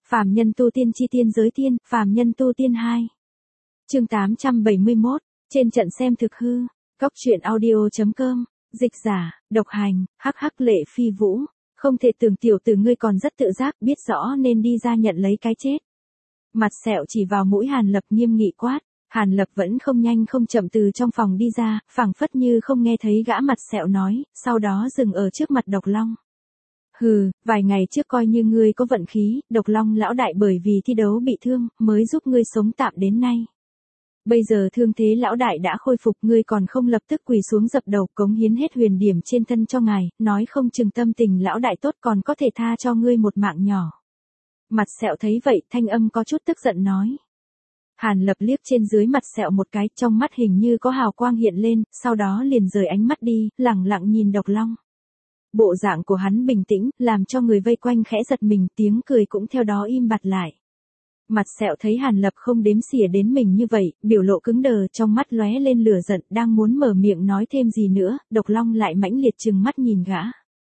Phàm nhân tu tiên chi tiên giới tiên, phàm nhân tu tiên 2. Chương 871, trên trận xem thực hư. Góc truyện audio.com, dịch giả, độc hành, hắc hắc Lệ Phi Vũ, không thể tưởng tiểu tử ngươi còn rất tự giác, biết rõ nên đi ra nhận lấy cái chết. Mặt sẹo chỉ vào mũi Hàn Lập nghiêm nghị quát, Hàn Lập vẫn không nhanh không chậm từ trong phòng đi ra, phảng phất như không nghe thấy gã mặt sẹo nói, sau đó dừng ở trước mặt Độc Long. Hừ, vài ngày trước coi như ngươi có vận khí, Độc Long lão đại bởi vì thi đấu bị thương, mới giúp ngươi sống tạm đến nay. Bây giờ thương thế lão đại đã khôi phục, ngươi còn không lập tức quỳ xuống dập đầu cống hiến hết huyền điểm trên thân cho ngài, nói không chừng tâm tình lão đại tốt còn có thể tha cho ngươi một mạng nhỏ. Mặt sẹo thấy vậy, thanh âm có chút tức giận nói. Hàn Lập liếc trên dưới mặt sẹo một cái, trong mắt hình như có hào quang hiện lên, sau đó liền rời ánh mắt đi, lẳng lặng nhìn Độc Long. Bộ dạng của hắn bình tĩnh, làm cho người vây quanh khẽ giật mình, tiếng cười cũng theo đó im bặt lại. Mặt sẹo thấy Hàn Lập không đếm xỉa đến mình như vậy, biểu lộ cứng đờ, trong mắt lóe lên lửa giận, đang muốn mở miệng nói thêm gì nữa, Độc Long lại mãnh liệt trừng mắt nhìn gã.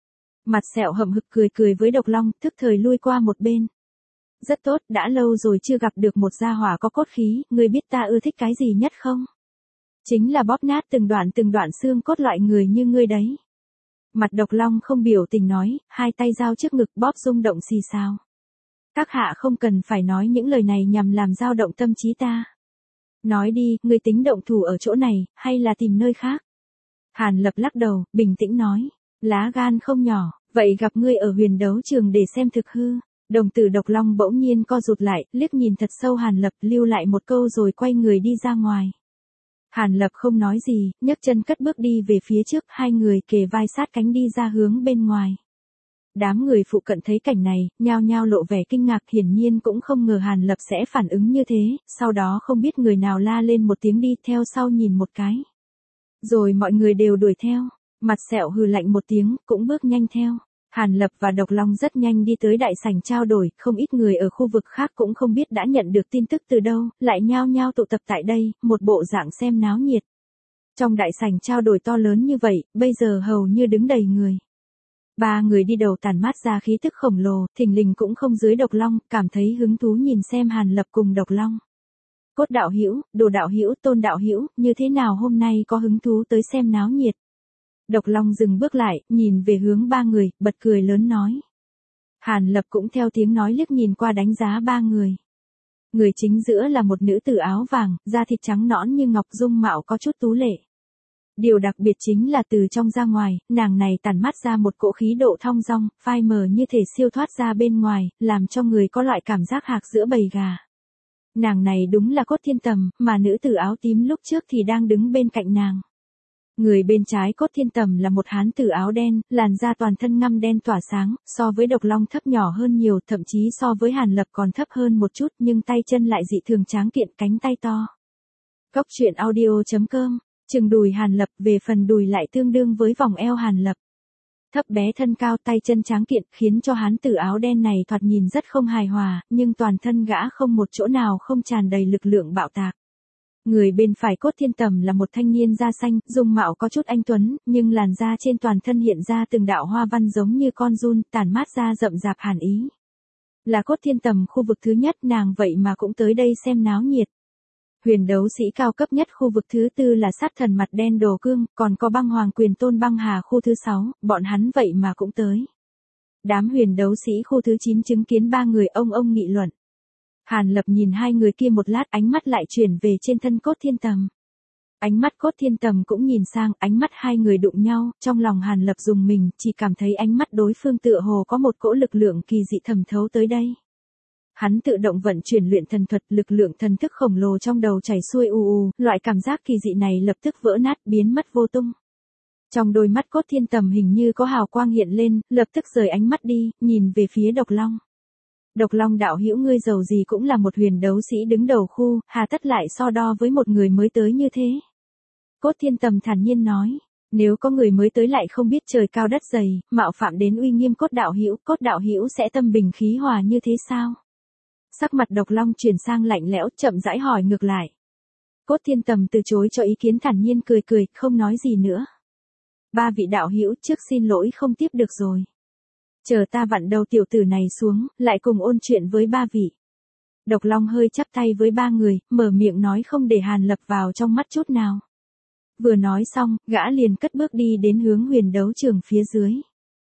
Mặt sẹo hậm hực cười với Độc Long, thức thời lui qua một bên. Rất tốt, đã lâu rồi chưa gặp được một gia hỏa có cốt khí, ngươi biết ta ưa thích cái gì nhất không? Chính là bóp nát từng đoạn xương cốt loại người như ngươi đấy. Mặt Độc Long không biểu tình nói, hai tay giao trước ngực bóp rung động xì xào. Các hạ không cần phải nói những lời này nhằm làm dao động tâm trí ta. Nói đi, ngươi tính động thủ ở chỗ này, hay là tìm nơi khác? Hàn Lập lắc đầu, bình tĩnh nói, lá gan không nhỏ, vậy gặp ngươi ở huyền đấu trường để xem thực hư. Đồng tử Độc Long bỗng nhiên co rụt lại, liếc nhìn thật sâu Hàn Lập, lưu lại một câu rồi quay người đi ra ngoài. Hàn Lập không nói gì, nhấc chân cất bước đi về phía trước, hai người kề vai sát cánh đi ra hướng bên ngoài. Đám người phụ cận thấy cảnh này, nhao nhao lộ vẻ kinh ngạc, hiển nhiên cũng không ngờ Hàn Lập sẽ phản ứng như thế, sau đó không biết người nào la lên một tiếng đi theo sau nhìn một cái. Rồi mọi người đều đuổi theo, mặt sẹo hừ lạnh một tiếng, cũng bước nhanh theo. Hàn Lập và Độc Long rất nhanh đi tới đại sảnh trao đổi, không ít người ở khu vực khác cũng không biết đã nhận được tin tức từ đâu, lại nhao nhao tụ tập tại đây, một bộ dạng xem náo nhiệt. Trong đại sảnh trao đổi to lớn như vậy, bây giờ hầu như đứng đầy người. Ba người đi đầu tản mát ra khí tức khổng lồ, thình lình cũng không dưới Độc Long, cảm thấy hứng thú nhìn xem Hàn Lập cùng Độc Long. Cốt đạo hữu, Đồ đạo hữu, Tôn đạo hữu, như thế nào hôm nay có hứng thú tới xem náo nhiệt? Độc Long dừng bước lại, nhìn về hướng ba người, bật cười lớn nói. Hàn Lập cũng theo tiếng nói liếc nhìn qua đánh giá ba người. Người chính giữa là một nữ tử áo vàng, da thịt trắng nõn như ngọc, dung mạo có chút tú lệ. Điều đặc biệt chính là từ trong ra ngoài, nàng này tản mát ra một cỗ khí độ thong dong, phai mờ như thể siêu thoát ra bên ngoài, làm cho người có loại cảm giác hạc giữa bầy gà. Nàng này đúng là Cốt Thiên Tầm, mà nữ tử áo tím lúc trước thì đang đứng bên cạnh nàng. Người bên trái Cốt Thiên Tầm là một hán tử áo đen, làn da toàn thân ngăm đen tỏa sáng, so với Độc Long thấp nhỏ hơn nhiều, thậm chí so với Hàn Lập còn thấp hơn một chút, nhưng tay chân lại dị thường tráng kiện, cánh tay to. Góc truyện audio.com, chừng đùi Hàn Lập, về phần đùi lại tương đương với vòng eo Hàn Lập. Thấp bé thân cao, tay chân tráng kiện, khiến cho hán tử áo đen này thoạt nhìn rất không hài hòa, nhưng toàn thân gã không một chỗ nào không tràn đầy lực lượng bạo tạc. Người bên phải Cốt Thiên Tầm là một thanh niên da xanh, dung mạo có chút anh tuấn, nhưng làn da trên toàn thân hiện ra từng đạo hoa văn giống như con giun, tản mát ra rậm rạp hàn ý. Là Cốt Thiên Tầm khu vực thứ nhất, nàng vậy mà cũng tới đây xem náo nhiệt. Huyền đấu sĩ cao cấp nhất khu vực thứ tư là sát thần mặt đen Đồ Cương, còn có băng hoàng quyền Tôn Băng Hà khu thứ 6, bọn hắn vậy mà cũng tới. Đám huyền đấu sĩ khu thứ 9 chứng kiến ba người ông nghị luận. Hàn Lập nhìn hai người kia một lát, ánh mắt lại chuyển về trên thân Cốt Thiên Tầm. Ánh mắt Cốt Thiên Tầm cũng nhìn sang, ánh mắt hai người đụng nhau, trong lòng Hàn Lập rùng mình, chỉ cảm thấy ánh mắt đối phương tựa hồ có một cỗ lực lượng kỳ dị thẩm thấu tới đây. Hắn tự động vận chuyển luyện thần thuật, lực lượng thần thức khổng lồ trong đầu chảy xuôi loại cảm giác kỳ dị này lập tức vỡ nát, biến mất vô tung. Trong đôi mắt Cốt Thiên Tầm hình như có hào quang hiện lên, lập tức rời ánh mắt đi, nhìn về phía Độc Long. Độc Long đạo hữu, ngươi giàu gì cũng là một huyền đấu sĩ đứng đầu khu, hà tất lại so đo với một người mới tới như thế? Cốt Thiên Tầm thản nhiên nói, nếu có người mới tới lại không biết trời cao đất dày, mạo phạm đến uy nghiêm Cốt đạo hữu sẽ tâm bình khí hòa như thế sao? Sắc mặt Độc Long chuyển sang lạnh lẽo, chậm rãi hỏi ngược lại. Cốt Thiên Tầm từ chối cho ý kiến, thản nhiên cười, không nói gì nữa. Ba vị đạo hữu, trước xin lỗi không tiếp được rồi. Chờ ta vặn đầu tiểu tử này xuống, lại cùng ôn chuyện với ba vị. Độc Long hơi chắp tay với ba người, mở miệng nói không để Hàn Lập vào trong mắt chút nào. Vừa nói xong, gã liền cất bước đi đến hướng huyền đấu trường phía dưới.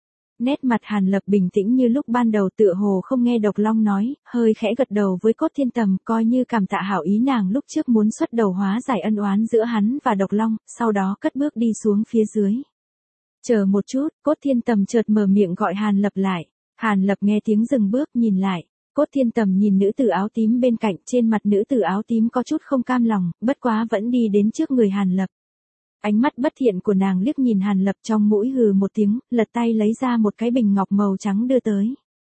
Nét mặt Hàn Lập bình tĩnh như lúc ban đầu, tựa hồ không nghe Độc Long nói, hơi khẽ gật đầu với Cốt Thiên Tầm, coi như cảm tạ hảo ý nàng lúc trước muốn xuất đầu hóa giải ân oán giữa hắn và Độc Long, sau đó cất bước đi xuống phía dưới. Chờ một chút, Cốt Thiên Tầm chợt mở miệng gọi Hàn Lập lại. Hàn Lập nghe tiếng dừng bước nhìn lại. Cốt Thiên Tầm nhìn nữ tử áo tím bên cạnh, trên mặt nữ tử áo tím có chút không cam lòng, bất quá vẫn đi đến trước người Hàn Lập. Ánh mắt bất thiện của nàng liếc nhìn Hàn Lập, trong mũi hừ một tiếng, lật tay lấy ra một cái bình ngọc màu trắng đưa tới.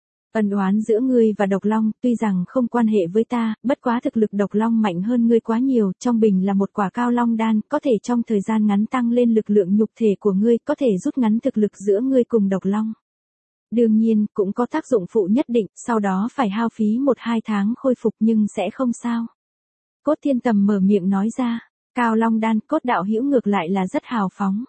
Ân oán giữa ngươi và Độc Long, tuy rằng không quan hệ với ta, bất quá thực lực Độc Long mạnh hơn ngươi quá nhiều, trong bình là một quả cao long đan, có thể trong thời gian ngắn tăng lên lực lượng nhục thể của ngươi, có thể rút ngắn thực lực giữa ngươi cùng Độc Long. Đương nhiên, cũng có tác dụng phụ nhất định, sau đó phải hao phí 1-2 tháng khôi phục nhưng sẽ không sao. Cốt Thiên Tầm mở miệng nói ra, cao long đan, Cốt đạo hữu ngược lại là rất hào phóng.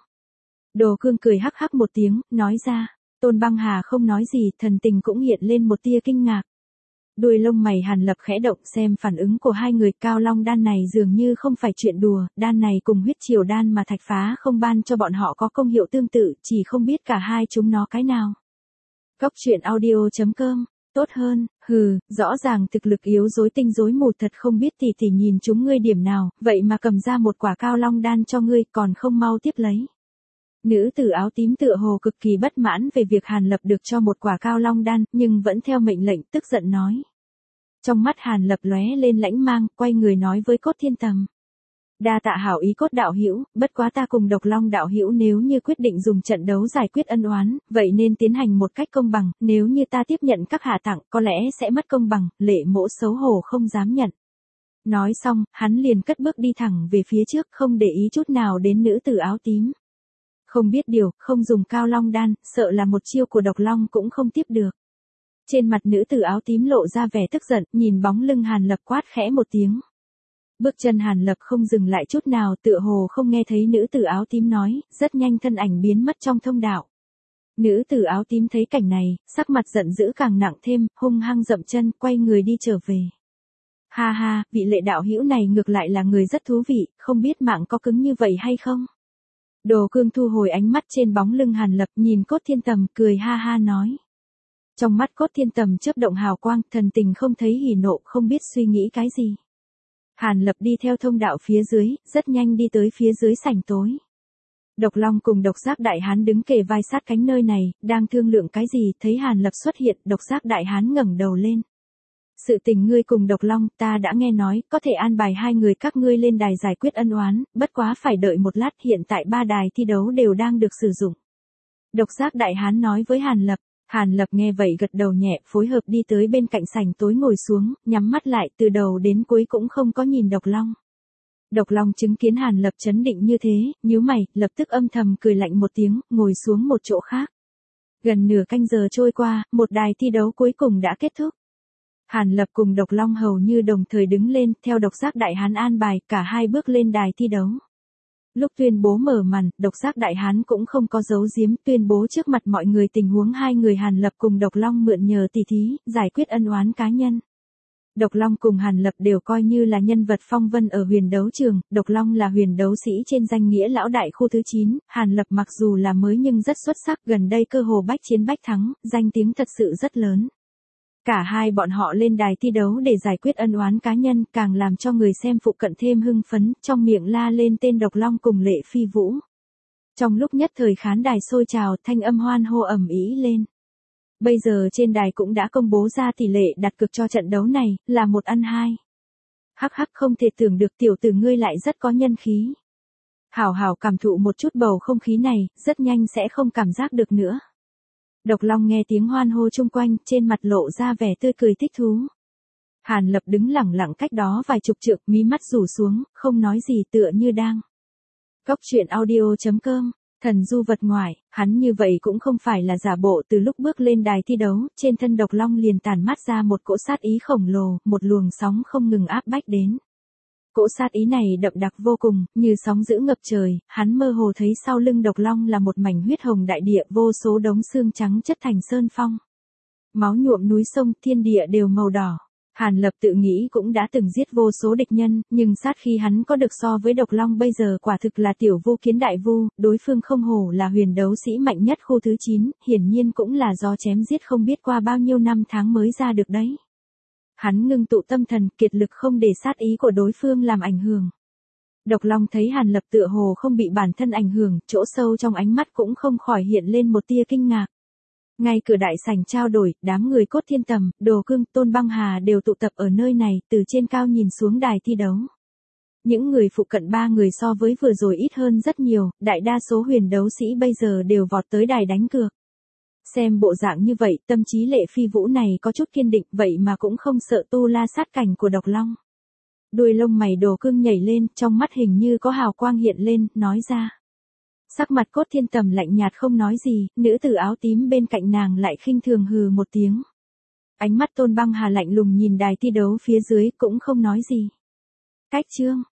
Đồ Cương cười hắc hắc một tiếng, nói ra, Tôn Băng Hà không nói gì, thần tình cũng hiện lên một tia kinh ngạc. Đuôi lông mày Hàn Lập khẽ động, xem phản ứng của hai người. Cao long đan này dường như không phải chuyện đùa, đan này cùng huyết triều đan mà Thạch Phá không ban cho bọn họ có công hiệu tương tự, chỉ không biết cả hai chúng nó cái nào. Góc truyện audio.com, tốt hơn, hừ, rõ ràng thực lực yếu dối tinh dối mù, thật không biết tỷ nhìn chúng ngươi điểm nào, vậy mà cầm ra một quả cao long đan cho ngươi, còn không mau tiếp lấy. Nữ tử áo tím tựa hồ cực kỳ bất mãn về việc Hàn Lập được cho một quả cao long đan, nhưng vẫn theo mệnh lệnh, tức giận nói. Trong mắt Hàn Lập lóe lên lãnh mang, quay người nói với Cốt Thiên Tầm. Đa tạ hảo ý Cốt đạo hữu, bất quá ta cùng Độc Long đạo hữu nếu như quyết định dùng trận đấu giải quyết ân oán, vậy nên tiến hành một cách công bằng, nếu như ta tiếp nhận các hạ tặng, có lẽ sẽ mất công bằng, Lệ Mỗ xấu hổ không dám nhận. Nói xong, hắn liền cất bước đi thẳng về phía trước, không để ý chút nào đến nữ tử áo tím. Không biết điều, không dùng cao long đan, sợ là một chiêu của Độc Long cũng không tiếp được. Trên mặt nữ tử áo tím lộ ra vẻ tức giận, nhìn bóng lưng Hàn Lập quát khẽ một tiếng. Bước chân Hàn Lập không dừng lại chút nào, tựa hồ không nghe thấy nữ tử áo tím nói, rất nhanh thân ảnh biến mất trong thông đạo. Nữ tử áo tím thấy cảnh này, sắc mặt giận dữ càng nặng thêm, hung hăng dậm chân, quay người đi trở về. Ha ha, vị Lệ đạo hữu này ngược lại là người rất thú vị, không biết mạng có cứng như vậy hay không? Đồ Cương thu hồi ánh mắt trên bóng lưng Hàn Lập, nhìn Cốt Thiên Tầm, cười ha ha nói. Trong mắt Cốt Thiên Tầm chớp động hào quang, thần tình không thấy hỉ nộ, không biết suy nghĩ cái gì. Hàn Lập đi theo thông đạo phía dưới, rất nhanh đi tới phía dưới sảnh tối. Độc Long cùng Độc Giác Đại Hán đứng kề vai sát cánh nơi này, đang thương lượng cái gì, thấy Hàn Lập xuất hiện, Độc Giác Đại Hán ngẩng đầu lên. Sự tình ngươi cùng Độc Long, ta đã nghe nói, có thể an bài hai người các ngươi lên đài giải quyết ân oán, bất quá phải đợi một lát, hiện tại 3 đài thi đấu đều đang được sử dụng. Độc Giác Đại Hán nói với Hàn Lập. Hàn Lập nghe vậy gật đầu nhẹ, phối hợp đi tới bên cạnh sảnh tối ngồi xuống, nhắm mắt lại, từ đầu đến cuối cũng không có nhìn Độc Long. Độc Long chứng kiến Hàn Lập chấn định như thế, nhíu mày, lập tức âm thầm cười lạnh một tiếng, ngồi xuống một chỗ khác. Gần nửa canh giờ trôi qua, một đài thi đấu cuối cùng đã kết thúc. Hàn Lập cùng Độc Long hầu như đồng thời đứng lên, theo Độc Giác Đại Hán an bài, cả hai bước lên đài thi đấu. Lúc tuyên bố mở màn, Độc Giác Đại Hán cũng không có giấu giếm, tuyên bố trước mặt mọi người tình huống hai người Hàn Lập cùng Độc Long mượn nhờ tỷ thí, giải quyết ân oán cá nhân. Độc Long cùng Hàn Lập đều coi như là nhân vật phong vân ở huyền đấu trường, Độc Long là huyền đấu sĩ trên danh nghĩa lão đại khu thứ 9, Hàn Lập mặc dù là mới nhưng rất xuất sắc, gần đây cơ hồ bách chiến bách thắng, danh tiếng thật sự rất lớn. Cả hai bọn họ lên đài thi đấu để giải quyết ân oán cá nhân, càng làm cho người xem phụ cận thêm hưng phấn, trong miệng la lên tên Độc Long cùng Lệ Phi Vũ. Trong lúc nhất thời khán đài sôi trào, thanh âm hoan hô ầm ĩ lên. Bây giờ trên đài cũng đã công bố ra tỷ lệ đặt cược cho trận đấu này, là 1-2. Hắc hắc, không thể tưởng được tiểu tử ngươi lại rất có nhân khí. Hảo hảo cảm thụ một chút bầu không khí này, rất nhanh sẽ không cảm giác được nữa. Độc Long nghe tiếng hoan hô chung quanh, trên mặt lộ ra vẻ tươi cười thích thú. Hàn Lập đứng lẳng lặng cách đó vài chục trượng, mí mắt rủ xuống, không nói gì, tựa như đang. Góc truyện audio.com, thần du vật ngoại, hắn như vậy cũng không phải là giả bộ, từ lúc bước lên đài thi đấu, trên thân Độc Long liền tản mát ra một cỗ sát ý khổng lồ, một luồng sóng không ngừng áp bách đến. Cỗ sát ý này đậm đặc vô cùng, như sóng dữ ngập trời, hắn mơ hồ thấy sau lưng độc long là một mảnh huyết hồng đại địa, vô số đống xương trắng chất thành sơn phong. Máu nhuộm núi sông, thiên địa đều màu đỏ. Hàn Lập tự nghĩ cũng đã từng giết vô số địch nhân, nhưng sát khi hắn có được so với độc long bây giờ quả thực là tiểu vu kiến đại vu, đối phương không hổ là huyền đấu sĩ mạnh nhất khu thứ 9, hiển nhiên cũng là do chém giết không biết qua bao nhiêu năm tháng mới ra được đấy. Hắn ngưng tụ tâm thần, kiệt lực không để sát ý của đối phương làm ảnh hưởng. Độc long thấy Hàn Lập tựa hồ không bị bản thân ảnh hưởng, chỗ sâu trong ánh mắt cũng không khỏi hiện lên một tia kinh ngạc. Ngay cửa đại sảnh trao đổi, đám người Cốt Thiên Tầm, Đồ Cương, Tôn Băng Hà đều tụ tập ở nơi này, từ trên cao nhìn xuống đài thi đấu. Những người phụ cận 3 người so với vừa rồi ít hơn rất nhiều, đại đa số huyền đấu sĩ bây giờ đều vọt tới đài đánh cược. Xem bộ dạng như vậy, tâm trí Lệ Phi Vũ này có chút kiên định, vậy mà cũng không sợ tu la sát cảnh của độc long. Đuôi lông mày Đồ Cương nhảy lên, trong mắt hình như có hào quang hiện lên, nói ra. Sắc mặt Cốt Thiên Tầm lạnh nhạt không nói gì, nữ tử áo tím bên cạnh nàng lại khinh thường hừ một tiếng. Ánh mắt Tôn Băng Hà lạnh lùng nhìn đài thi đấu phía dưới cũng không nói gì. Cách chương